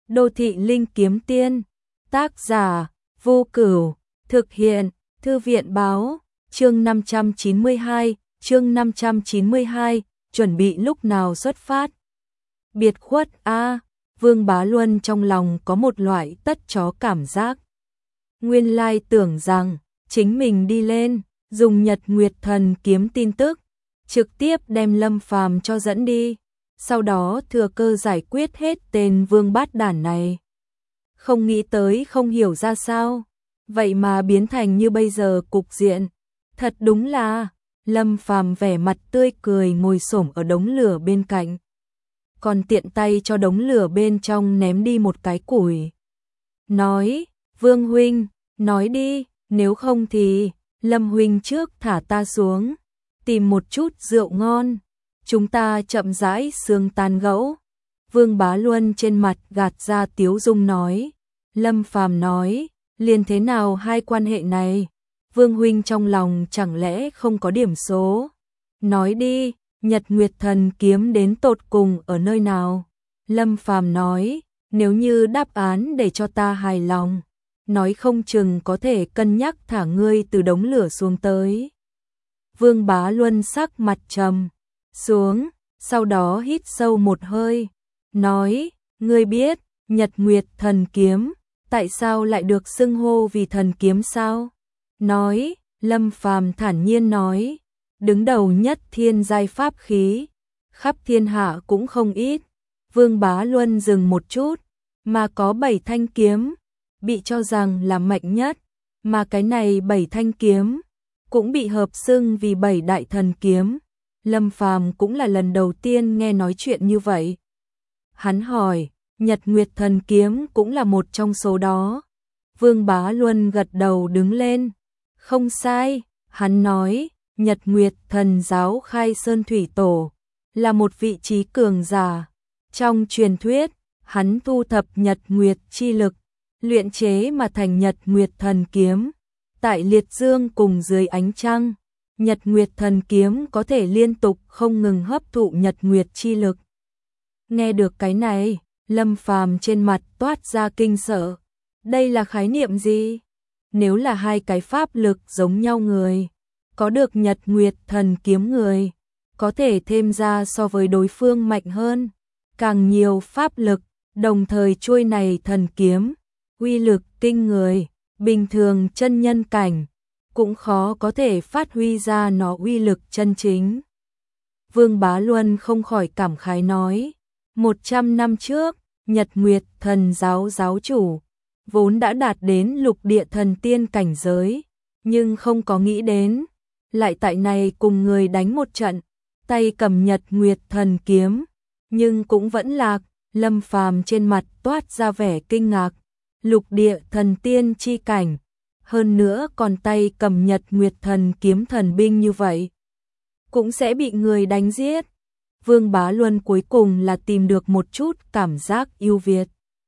Đô thị linh kiếm tiên, tác giả, Vô Cửu, thực hiện, Thư viện báo, chương 592, chuẩn bị lúc nào xuất phát. Biệt khuất a, Vương Bá Luân trong lòng có một loại tất chó cảm giác. Nguyên lai tưởng rằng, chính mình đi lên, dùng Nhật Nguyệt Thần kiếm tin tức, trực tiếp đem Lâm Phàm cho dẫn đi, sau đó thừa cơ giải quyết hết tên vương bát đản này. Không nghĩ tới không hiểu ra sao, vậy mà biến thành như bây giờ cục diện. Thật đúng là, Lâm Phàm vẻ mặt tươi cười ngồi xổm ở đống lửa bên cạnh. Còn tiện tay cho đống lửa bên trong ném đi một cái củi. Nói, Vương huynh, nói đi, nếu không thì, Lâm huynh trước thả ta xuống, tìm một chút rượu ngon, chúng ta chậm rãi sương tán gẫu. Vương Bá Luân trên mặt gạt ra tiếu dung nói. Lâm Phàm nói, liền thế nào hai quan hệ này? Vương huynh trong lòng chẳng lẽ không có điểm số? Nói đi, Nhật Nguyệt Thần kiếm đến tột cùng ở nơi nào? Lâm Phàm nói, nếu như đáp án để cho ta hài lòng, nói không chừng có thể cân nhắc thả ngươi từ đống lửa xuống tới. Vương Bá Luân sắc mặt trầm xuống, sau đó hít sâu một hơi, nói, ngươi biết, Nhật Nguyệt Thần kiếm, tại sao lại được xưng hô vì thần kiếm sao? Nói, Lâm Phàm thản nhiên nói, đứng đầu nhất thiên giai pháp khí, khắp thiên hạ cũng không ít. Vương Bá Luân dừng một chút, mà có 7 thanh kiếm, bị cho rằng là mạnh nhất, mà cái này 7 thanh kiếm cũng bị hợp xưng vì 7 đại thần kiếm. Lâm Phàm cũng là lần đầu tiên nghe nói chuyện như vậy. Hắn hỏi, Nhật Nguyệt Thần kiếm cũng là một trong số đó. Vương Bá Luân gật đầu đứng lên. Không sai, hắn nói, Nhật Nguyệt Thần giáo Khai Sơn Thủy Tổ là một vị trí cường giả. Trong truyền thuyết, hắn thu thập Nhật Nguyệt chi lực, luyện chế mà thành Nhật Nguyệt Thần kiếm. Tại liệt dương cùng dưới ánh trăng, Nhật Nguyệt Thần kiếm có thể liên tục không ngừng hấp thụ Nhật Nguyệt chi lực. Nghe được cái này, Lâm Phàm trên mặt toát ra kinh sợ. Đây là khái niệm gì? Nếu là hai cái pháp lực giống nhau người, có được Nhật Nguyệt Thần kiếm người, có thể thêm ra so với đối phương mạnh hơn, càng nhiều pháp lực, đồng thời chuôi này thần kiếm, uy lực kinh người, bình thường chân nhân cảnh, cũng khó có thể phát huy ra nó uy lực chân chính. Vương Bá Luân không khỏi cảm khái nói, 100 năm trước, Nhật Nguyệt Thần giáo giáo chủ, vốn đã đạt đến lục địa thần tiên cảnh giới, nhưng không có nghĩ đến, lại tại này cùng người đánh một trận, tay cầm Nhật Nguyệt Thần kiếm, nhưng cũng vẫn lạc. Lâm Phàm trên mặt toát ra vẻ kinh ngạc, lục địa thần tiên chi cảnh, hơn nữa còn tay cầm Nhật Nguyệt Thần kiếm thần binh như vậy, cũng sẽ bị người đánh giết. Vương Bá Luân cuối cùng là tìm được một chút cảm giác ưu việt,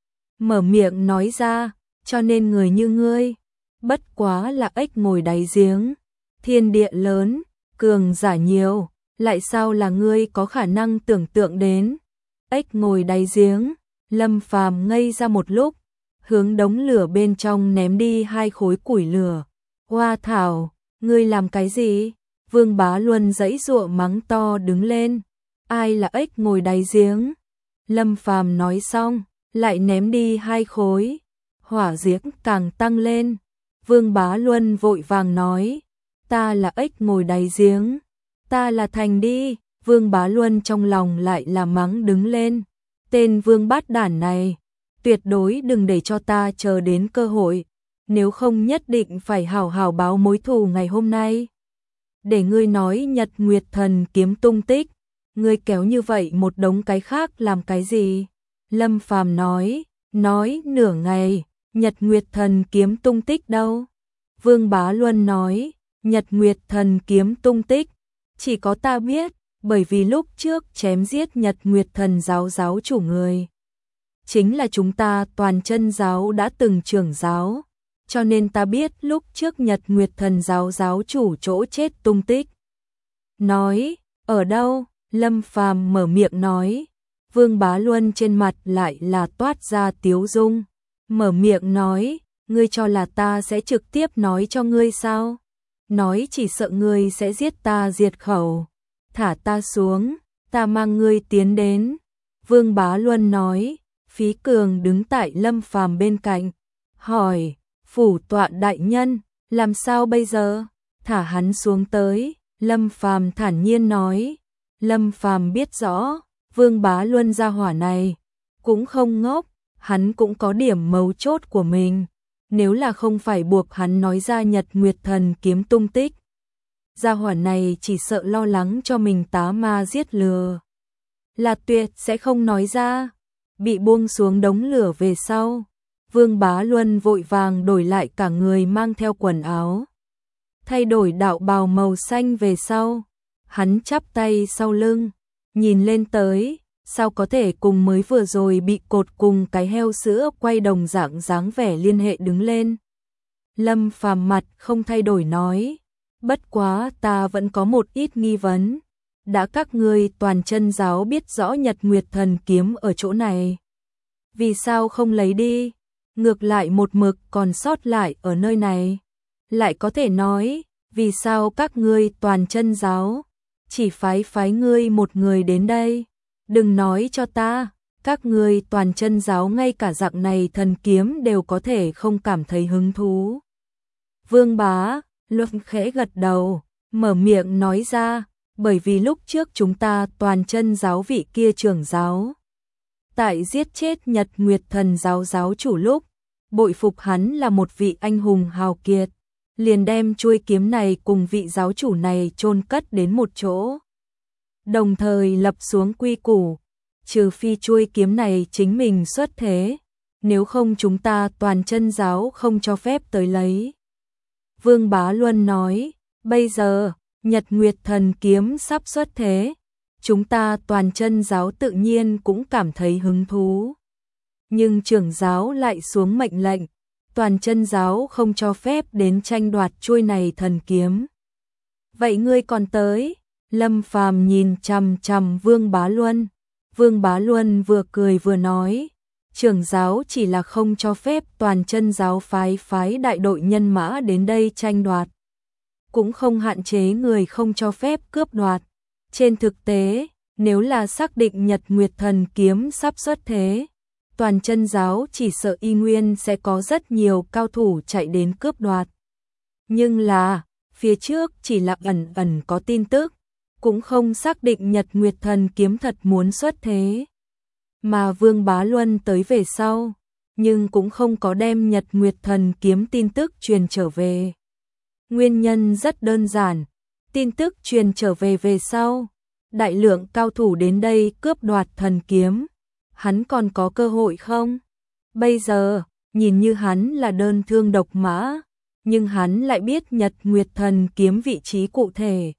mở miệng nói ra, cho nên người như ngươi, bất quá là ếch ngồi đáy giếng, thiên địa lớn, cường giả nhiều, lại sao là ngươi có khả năng tưởng tượng đến. Ếch ngồi đáy giếng, Lâm Phàm ngây ra một lúc, hướng đống lửa bên trong ném đi 2 khối củi lửa. Hoa thảo, ngươi làm cái gì? Vương Bá Luân giãy giụa mắng to đứng lên. Ai là ếch ngồi đáy giếng? Lâm Phàm nói xong, lại ném đi 2 khối. Hỏa giếng càng tăng lên. Vương Bá Luân vội vàng nói, ta là ếch ngồi đáy giếng, ta là thành đi. Vương Bá Luân trong lòng lại là mắng đứng lên, tên vương bát đản này, tuyệt đối đừng để cho ta chờ đến cơ hội, nếu không nhất định phải hảo hảo báo mối thù ngày hôm nay. Để ngươi nói Nhật Nguyệt Thần kiếm tung tích, ngươi kéo như vậy một đống cái khác làm cái gì? Lâm Phàm nói nửa ngày, Nhật Nguyệt Thần kiếm tung tích đâu? Vương Bá Luân nói, Nhật Nguyệt Thần kiếm tung tích, chỉ có ta biết. Bởi vì lúc trước chém giết Nhật Nguyệt Thần giáo giáo chủ người, chính là chúng ta toàn chân giáo đã từng trưởng giáo, cho nên ta biết lúc trước Nhật Nguyệt Thần giáo giáo chủ chỗ chết tung tích. Nói, ở đâu? Lâm Phàm mở miệng nói, Vương Bá Luân trên mặt lại là toát ra tiếu dung, mở miệng nói, ngươi cho là ta sẽ trực tiếp nói cho ngươi sao? Nói chỉ sợ ngươi sẽ giết ta diệt khẩu. Thả ta xuống, ta mang ngươi tiến đến. Vương Bá Luân nói, Phí Cường đứng tại Lâm Phàm bên cạnh, hỏi, phủ tọa đại nhân, làm sao bây giờ? Thả hắn xuống tới, Lâm Phàm thản nhiên nói. Lâm Phàm biết rõ, Vương Bá Luân gia hỏa này cũng không ngốc, hắn cũng có điểm mấu chốt của mình. Nếu là không phải buộc hắn nói ra Nhật Nguyệt Thần kiếm tung tích, gia hỏa này chỉ sợ lo lắng cho mình tá ma giết lừa, là tuyệt sẽ không nói ra. Bị buông xuống đống lửa về sau, Vương Bá Luân vội vàng đổi lại cả người, mang theo quần áo, thay đổi đạo bào màu xanh về sau, hắn chắp tay sau lưng, nhìn lên tới, sao có thể cùng mới vừa rồi bị cột cùng cái heo sữa quay đồng dạng dáng vẻ liên hệ đứng lên. Lâm Phàm mặt không thay đổi nói, bất quá ta vẫn có một ít nghi vấn. Đã các ngươi toàn chân giáo biết rõ Nhật Nguyệt Thần kiếm ở chỗ này, vì sao không lấy đi? Ngược lại một mực còn sót lại ở nơi này. Lại có thể nói, vì sao các ngươi toàn chân giáo chỉ phái ngươi một người đến đây? Đừng nói cho ta, các ngươi toàn chân giáo ngay cả dạng này thần kiếm đều có thể không cảm thấy hứng thú. Vương Bá Luân khẽ gật đầu, mở miệng nói ra, bởi vì lúc trước chúng ta toàn chân giáo vị kia trưởng giáo, tại giết chết Nhật Nguyệt Thần giáo giáo chủ lúc, bội phục hắn là một vị anh hùng hào kiệt, liền đem chuôi kiếm này cùng vị giáo chủ này chôn cất đến một chỗ. Đồng thời lập xuống quy củ, trừ phi chuôi kiếm này chính mình xuất thế, nếu không chúng ta toàn chân giáo không cho phép tới lấy. Vương Bá Luân nói, bây giờ, Nhật Nguyệt Thần kiếm sắp xuất thế, chúng ta toàn chân giáo tự nhiên cũng cảm thấy hứng thú. Nhưng trưởng giáo lại xuống mệnh lệnh, toàn chân giáo không cho phép đến tranh đoạt chuôi này thần kiếm. Vậy ngươi còn tới? Lâm Phàm nhìn chằm chằm Vương Bá Luân. Vương Bá Luân vừa cười vừa nói, trưởng giáo chỉ là không cho phép toàn chân giáo phái đại đội nhân mã đến đây tranh đoạt, cũng không hạn chế người không cho phép cướp đoạt. Trên thực tế, nếu là xác định Nhật Nguyệt Thần kiếm sắp xuất thế, toàn chân giáo chỉ sợ y nguyên sẽ có rất nhiều cao thủ chạy đến cướp đoạt. Nhưng là, phía trước chỉ là ẩn có tin tức, cũng không xác định Nhật Nguyệt Thần kiếm thật muốn xuất thế. Mà Vương Bá Luân tới về sau, nhưng cũng không có đem Nhật Nguyệt Thần kiếm tin tức truyền trở về. Nguyên nhân rất đơn giản, tin tức truyền trở về sau, đại lượng cao thủ đến đây cướp đoạt thần kiếm, hắn còn có cơ hội không? Bây giờ, nhìn như hắn là đơn thương độc mã, nhưng hắn lại biết Nhật Nguyệt Thần kiếm vị trí cụ thể.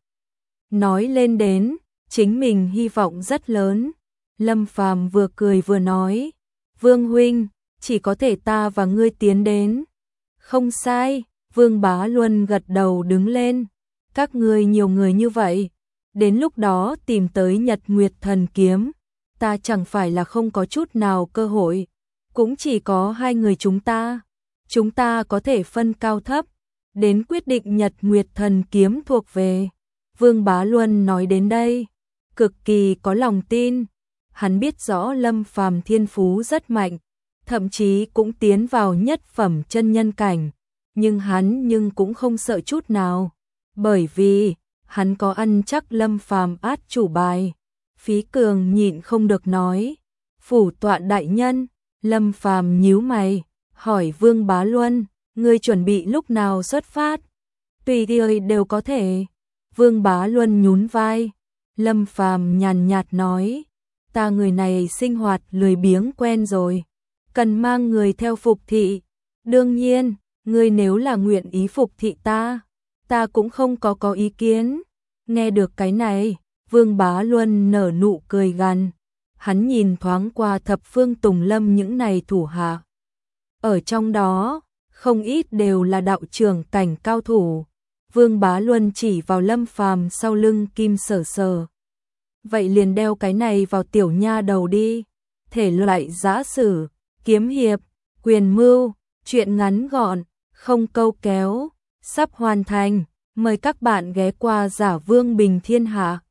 Nói lên đến, chính mình hy vọng rất lớn. Lâm Phàm vừa cười vừa nói, Vương huynh, chỉ có thể ta và ngươi tiến đến. Không sai, Vương Bá Luân gật đầu đứng lên. Các ngươi nhiều người như vậy, đến lúc đó tìm tới Nhật Nguyệt Thần kiếm, ta chẳng phải là không có chút nào cơ hội. Cũng chỉ có hai người chúng ta có thể phân cao thấp, đến quyết định Nhật Nguyệt Thần kiếm thuộc về. Vương Bá Luân nói đến đây, cực kỳ có lòng tin. Hắn biết rõ Lâm Phàm thiên phú rất mạnh, thậm chí cũng tiến vào nhất phẩm chân nhân cảnh, nhưng hắn cũng không sợ chút nào, bởi vì hắn có ăn chắc Lâm Phàm át chủ bài. Phí Cường nhịn không được nói, phủ tọa đại nhân. Lâm Phàm nhíu mày, hỏi Vương Bá Luân, ngươi chuẩn bị lúc nào xuất phát? Tùy thời đều có thể. Vương Bá Luân nhún vai. Lâm Phàm nhàn nhạt nói, ta người này sinh hoạt lười biếng quen rồi, cần mang người theo phục thị. Đương nhiên, ngươi nếu là nguyện ý phục thị ta cũng không có ý kiến. Nghe được cái này, Vương Bá Luân nở nụ cười gằn. Hắn nhìn thoáng qua thập phương Tùng Lâm những này thủ hạ. Ở trong đó, không ít đều là đạo trưởng cảnh cao thủ. Vương Bá Luân chỉ vào Lâm Phàm sau lưng Kim Sở Sở. Vậy liền đeo cái này vào tiểu nha đầu đi. Thể loại giã sử, kiếm hiệp, quyền mưu, truyện ngắn gọn, không câu kéo, sắp hoàn thành. Mời các bạn ghé qua Giả Vương Bình Thiên Hạ.